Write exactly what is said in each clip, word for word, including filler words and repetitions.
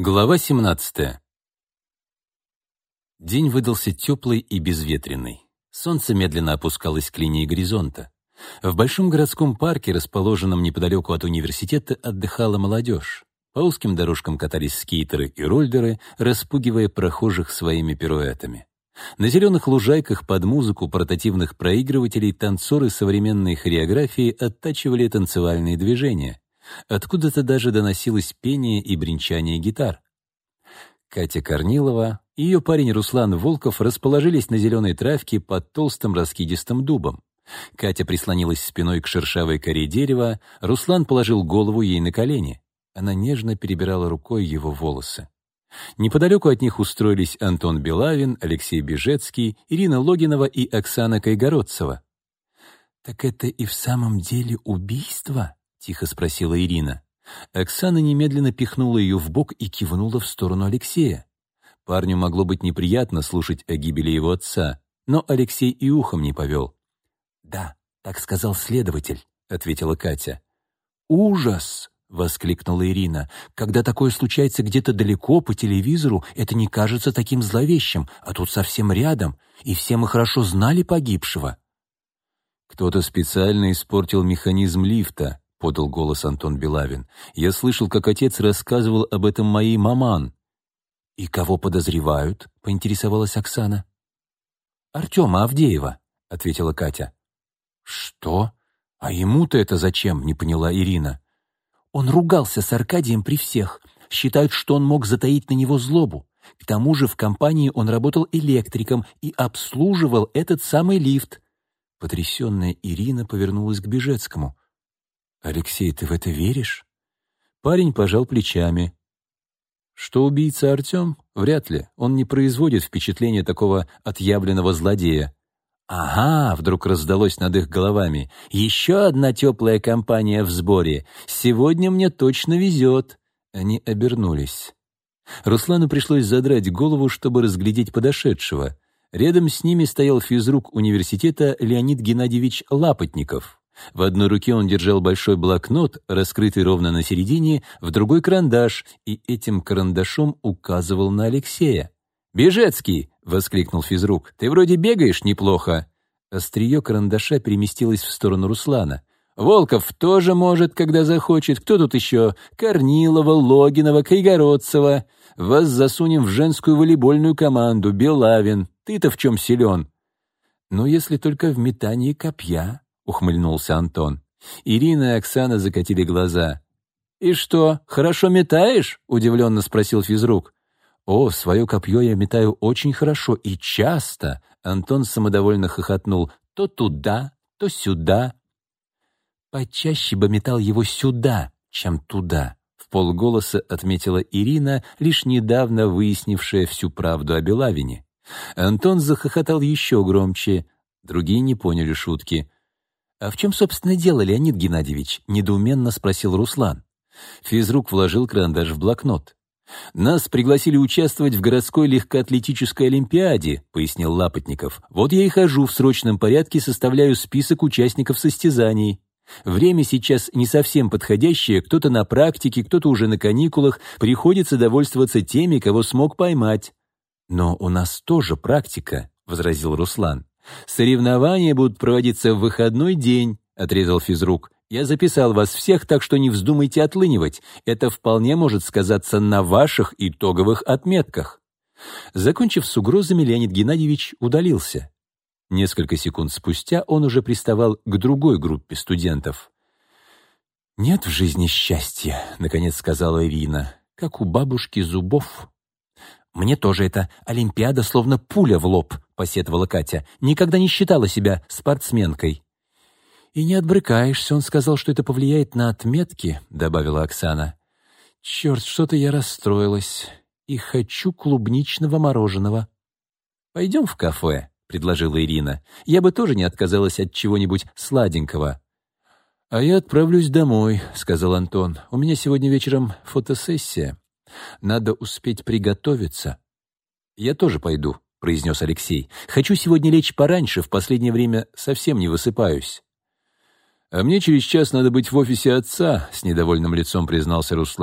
Глава семнадцатая. День выдался теплый и безветренный. Солнце медленно опускалось к линии горизонта. В большом городском парке, расположенном неподалеку от университета, отдыхала молодежь. По узким дорожкам катались скейтеры и роллеры, распугивая прохожих своими пируэтами. На зеленых лужайках под музыку портативных проигрывателей танцоры современной хореографии оттачивали танцевальные движения. Откуда-то даже доносилось пение и бренчание гитар. Катя Корнилова и ее парень Руслан Волков расположились на зеленой травке под толстым раскидистым дубом. Катя прислонилась спиной к шершавой коре дерева, Руслан положил голову ей на колени. Она нежно перебирала рукой его волосы. Неподалеку от них устроились Антон Белавин, Алексей Бежецкий, Ирина Логинова и Оксана Кайгородцева. «Так это и в самом деле убийство?» — тихо спросила Ирина. Оксана немедленно пихнула ее в бок и кивнула в сторону Алексея. Парню могло быть неприятно слушать о гибели его отца, но Алексей и ухом не повел. «Да, так сказал следователь», — ответила Катя. «Ужас!» — воскликнула Ирина. «Когда такое случается где-то далеко, по телевизору, это не кажется таким зловещим, а тут совсем рядом, и все мы хорошо знали погибшего». «Кто-то специально испортил механизм лифта», — подал голос Антон Белавин. «Я слышал, как отец рассказывал об этом моей маман». «И кого подозревают?» — поинтересовалась Оксана. «Артема Авдеева», — ответила Катя. «Что? А ему-то это зачем?» — не поняла Ирина. «Он ругался с Аркадием при всех. Считают, что он мог затаить на него злобу. К тому же в компании он работал электриком и обслуживал этот самый лифт». Потрясенная Ирина повернулась к Бежецкому. «Алексей, ты в это веришь?» Парень пожал плечами. «Что убийца Артем? Вряд ли. Он не производит впечатления такого отъявленного злодея». «Ага», — вдруг раздалось над их головами, «еще одна теплая компания в сборе. Сегодня мне точно везет». Они обернулись. Руслану пришлось задрать голову, чтобы разглядеть подошедшего. Рядом с ними стоял физрук университета Леонид Геннадьевич Лапотников. В одной руке он держал большой блокнот, раскрытый ровно на середине, в другой — карандаш, и этим карандашом указывал на Алексея. «Бежецкий!» — воскликнул физрук. «Ты вроде бегаешь неплохо». Острие карандаша переместилось в сторону Руслана. «Волков тоже может, когда захочет. Кто тут еще? Корнилова, Логинова, Кайгородцева. Вас засунем в женскую волейбольную команду. Белавин. Ты-то в чем силен?» «Ну, если только в метании копья», — ухмыльнулся Антон. Ирина и Оксана закатили глаза. «И что, хорошо метаешь?» — удивленно спросил физрук. «О, свое копье я метаю очень хорошо и часто», — Антон самодовольно хохотнул. «То туда, то сюда». «Почаще бы метал его сюда, чем туда», — вполголоса отметила Ирина, лишь недавно выяснившая всю правду о Белавине. Антон захохотал еще громче. Другие не поняли шутки. «А в чем, собственно, дело, Леонид Геннадьевич?» — недоуменно спросил Руслан. Физрук вложил карандаш в блокнот. «Нас пригласили участвовать в городской легкоатлетической олимпиаде», — пояснил Лапотников. «Вот я и хожу в срочном порядке, составляю список участников состязаний. Время сейчас не совсем подходящее, кто-то на практике, кто-то уже на каникулах, приходится довольствоваться теми, кого смог поймать». «Но у нас тоже практика», — возразил Руслан. «Соревнования будут проводиться в выходной день», — отрезал физрук. «Я записал вас всех, так что не вздумайте отлынивать. Это вполне может сказаться на ваших итоговых отметках». Закончив с угрозами, Леонид Геннадьевич удалился. Несколько секунд спустя он уже приставал к другой группе студентов. «Нет в жизни счастья», — наконец сказала Ирина, — «как у бабушки зубов». «Мне тоже это олимпиада словно пуля в лоб», — посетовала Катя. «Никогда не считала себя спортсменкой». «И не отбрыкаешься, он сказал, что это повлияет на отметки», — добавила Оксана. «Черт, что-то я расстроилась. И хочу клубничного мороженого». «Пойдем в кафе», — предложила Ирина. «Я бы тоже не отказалась от чего-нибудь сладенького». «А я отправлюсь домой», — сказал Антон. «У меня сегодня вечером фотосессия. Надо успеть приготовиться». «Я тоже пойду», — произнес Алексей. «Хочу сегодня лечь пораньше, в последнее время совсем не высыпаюсь». «А мне через час надо быть в офисе отца», — с недовольным лицом признался Руслан.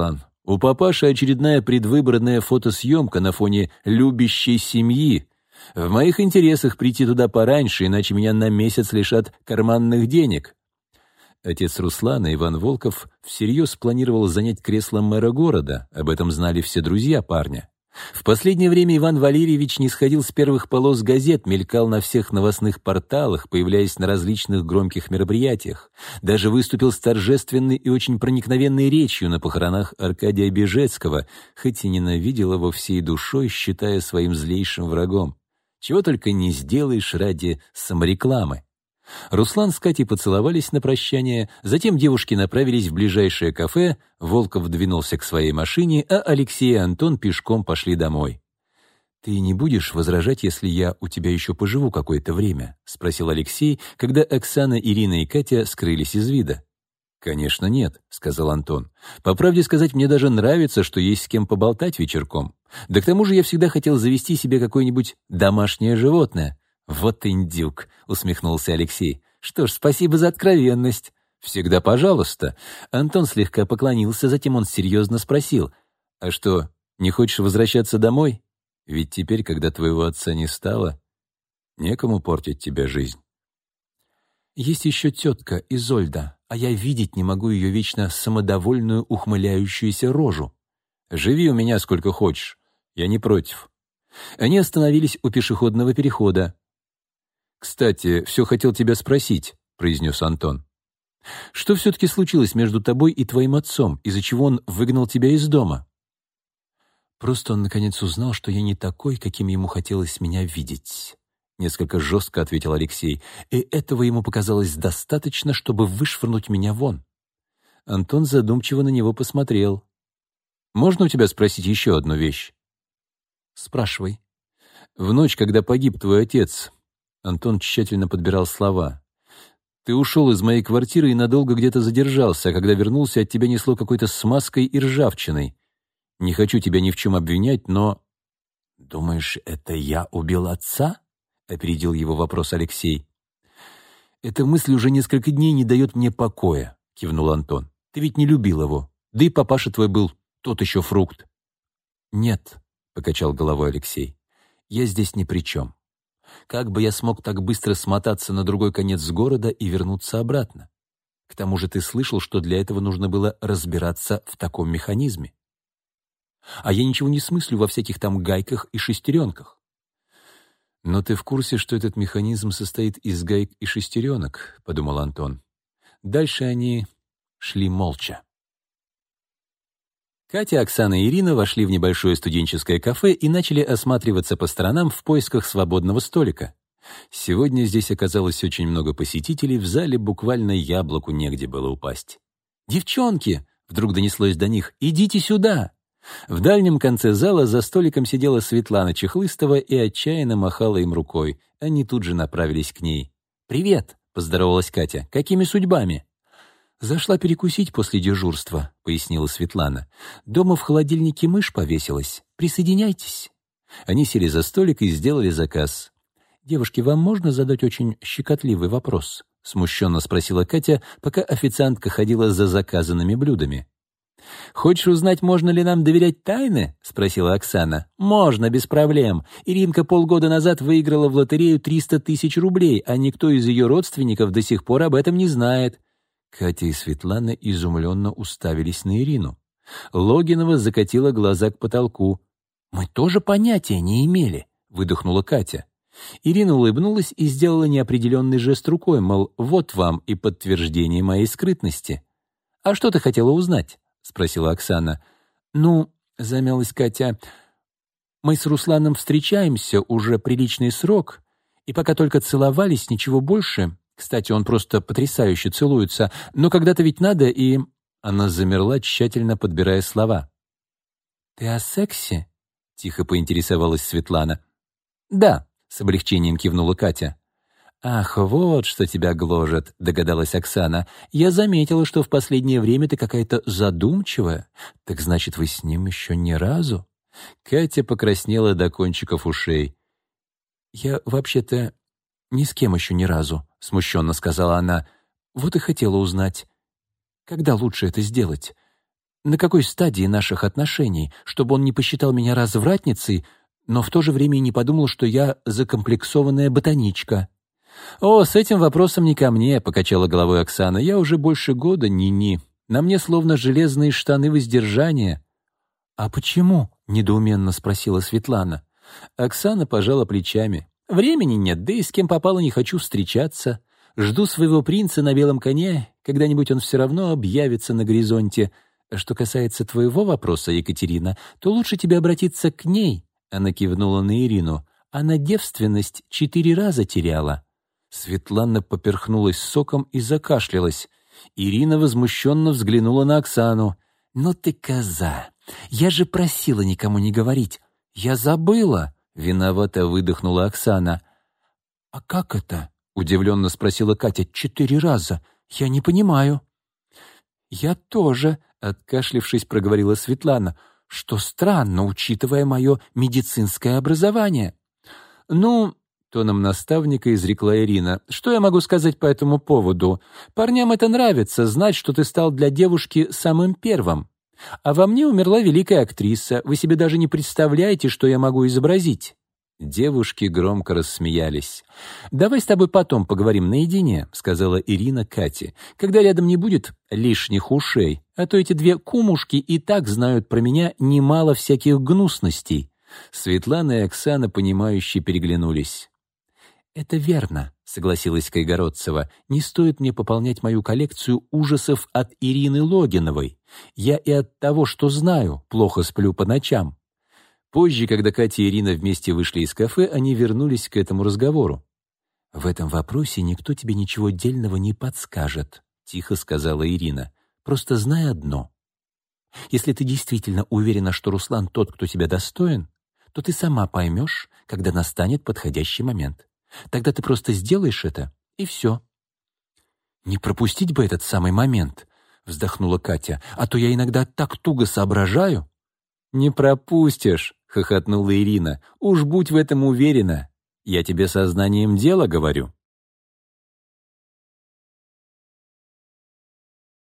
У папаши очередная предвыборная фотосъемка на фоне любящей семьи. В моих интересах прийти туда пораньше, иначе меня на месяц лишат карманных денег». Отец Руслана, Иван Волков, всерьез планировал занять кресло мэра города, об этом знали все друзья парня. В последнее время Иван Валерьевич не сходил с первых полос газет, мелькал на всех новостных порталах, появляясь на различных громких мероприятиях. Даже выступил с торжественной и очень проникновенной речью на похоронах Аркадия Бежецкого, хоть и ненавидел его всей душой, считая своим злейшим врагом. Чего только не сделаешь ради саморекламы. Руслан с Катей поцеловались на прощание, затем девушки направились в ближайшее кафе, Волков двинулся к своей машине, а Алексей и Антон пешком пошли домой. «Ты не будешь возражать, если я у тебя еще поживу какое-то время?» — спросил Алексей, когда Оксана, Ирина и Катя скрылись из вида. «Конечно нет», — сказал Антон. «По правде сказать, мне даже нравится, что есть с кем поболтать вечерком. Да к тому же я всегда хотел завести себе какое-нибудь домашнее животное». «Вот индюк», — усмехнулся Алексей. «Что ж, спасибо за откровенность». «Всегда пожалуйста». Антон слегка поклонился, затем он серьезно спросил. «А что, не хочешь возвращаться домой? Ведь теперь, когда твоего отца не стало, некому портить тебе жизнь». «Есть еще тетка Изольда, а я видеть не могу ее вечно самодовольную ухмыляющуюся рожу. Живи у меня сколько хочешь, я не против». Они остановились у пешеходного перехода. «Кстати, все хотел тебя спросить», — произнес Антон. «Что все-таки случилось между тобой и твоим отцом, из-за чего он выгнал тебя из дома?» «Просто он наконец узнал, что я не такой, каким ему хотелось меня видеть», — несколько жестко ответил Алексей, «и этого ему показалось достаточно, чтобы вышвырнуть меня вон». Антон задумчиво на него посмотрел. «Можно у тебя спросить еще одну вещь?» «Спрашивай». «В ночь, когда погиб твой отец...» Антон тщательно подбирал слова. «Ты ушел из моей квартиры и надолго где-то задержался, а когда вернулся, от тебя несло какой-то смазкой и ржавчиной. Не хочу тебя ни в чем обвинять, но...» «Думаешь, это я убил отца?» — опередил его вопрос Алексей. «Эта мысль уже несколько дней не дает мне покоя», — кивнул Антон. «Ты ведь не любил его, да и папаша твой был тот еще фрукт». «Нет», — покачал головой Алексей, — «я здесь ни при чем. Как бы я смог так быстро смотаться на другой конец города и вернуться обратно? К тому же ты слышал, что для этого нужно было разбираться в таком механизме. А я ничего не смыслю во всяких там гайках и шестеренках». «Но ты в курсе, что этот механизм состоит из гаек и шестеренок?» — подумал Антон. Дальше они шли молча. Катя, Оксана и Ирина вошли в небольшое студенческое кафе и начали осматриваться по сторонам в поисках свободного столика. Сегодня здесь оказалось очень много посетителей, в зале буквально яблоку негде было упасть. «Девчонки!» — вдруг донеслось до них. «Идите сюда!» В дальнем конце зала за столиком сидела Светлана Чехлыстова и отчаянно махала им рукой. Они тут же направились к ней. «Привет!» — поздоровалась Катя. «Какими судьбами?» «Зашла перекусить после дежурства», — пояснила Светлана. «Дома в холодильнике мышь повесилась. Присоединяйтесь». Они сели за столик и сделали заказ. «Девушки, вам можно задать очень щекотливый вопрос?» — смущенно спросила Катя, пока официантка ходила за заказанными блюдами. «Хочешь узнать, можно ли нам доверять тайны?» — спросила Оксана. «Можно, без проблем. Иринка полгода назад выиграла в лотерею триста тысяч рублей, а никто из ее родственников до сих пор об этом не знает». Катя и Светлана изумленно уставились на Ирину. Логинова закатила глаза к потолку. «Мы тоже понятия не имели», — выдохнула Катя. Ирина улыбнулась и сделала неопределенный жест рукой, мол, вот вам и подтверждение моей скрытности. «А что ты хотела узнать?» — спросила Оксана. «Ну, — замялась Катя, — мы с Русланом встречаемся уже приличный срок, и пока только целовались, ничего больше. Кстати, он просто потрясающе целуется, но когда-то ведь надо, и...» Она замерла, тщательно подбирая слова. «Ты о сексе?» — тихо поинтересовалась Светлана. «Да», — с облегчением кивнула Катя. «Ах, вот что тебя гложет», — догадалась Оксана. «Я заметила, что в последнее время ты какая-то задумчивая. Так значит, вы с ним еще ни разу?» Катя покраснела до кончиков ушей. «Я вообще-то ни с кем еще ни разу», — смущенно сказала она. «Вот и хотела узнать, когда лучше это сделать. на какой стадии наших отношений, чтобы он не посчитал меня развратницей, но в то же время и не подумал, что я закомплексованная ботаничка». «О, с этим вопросом не ко мне», — покачала головой Оксана. «Я уже больше года ни-ни. На мне словно железные штаны воздержания». «А почему?» — недоуменно спросила Светлана. Оксана пожала плечами. «Времени нет, да и с кем попало не хочу встречаться. Жду своего принца на белом коне, когда-нибудь он все равно объявится на горизонте. Что касается твоего вопроса, Екатерина, то лучше тебе обратиться к ней». Она кивнула на Ирину. «Она девственность четыре раза теряла». Светлана поперхнулась соком и закашлялась. Ирина возмущенно взглянула на Оксану. «Ну ты коза! Я же просила никому не говорить. Я забыла!» — виновато выдохнула Оксана. «А как это?» — удивленно спросила Катя. «Четыре раза? Я не понимаю». «Я тоже», — откашлившись, проговорила Светлана, «что странно, учитывая мое медицинское образование». «Ну...» — тоном наставника изрекла Ирина. «Что я могу сказать по этому поводу? Парням это нравится, знать, что ты стал для девушки самым первым. А во мне умерла великая актриса. Вы себе даже не представляете, что я могу изобразить». Девушки громко рассмеялись. «Давай с тобой потом поговорим наедине», — сказала Ирина Кате, «когда рядом не будет лишних ушей, а то эти две кумушки и так знают про меня немало всяких гнусностей». Светлана и Оксана, понимающе переглянулись. «Это верно», — согласилась Кайгородцева. «Не стоит мне пополнять мою коллекцию ужасов от Ирины Логиновой. Я и от того, что знаю, плохо сплю по ночам». Позже, когда Катя и Ирина вместе вышли из кафе, они вернулись к этому разговору. «В этом вопросе никто тебе ничего дельного не подскажет», — тихо сказала Ирина. «Просто знай одно. Если ты действительно уверена, что Руслан тот, кто тебя достоин, то ты сама поймешь, когда настанет подходящий момент. Тогда ты просто сделаешь это, и все». «Не пропустить бы этот самый момент», — вздохнула Катя, «а то я иногда так туго соображаю». «Не пропустишь», — хохотнула Ирина. «Уж будь в этом уверена. Я тебе сознанием дела говорю».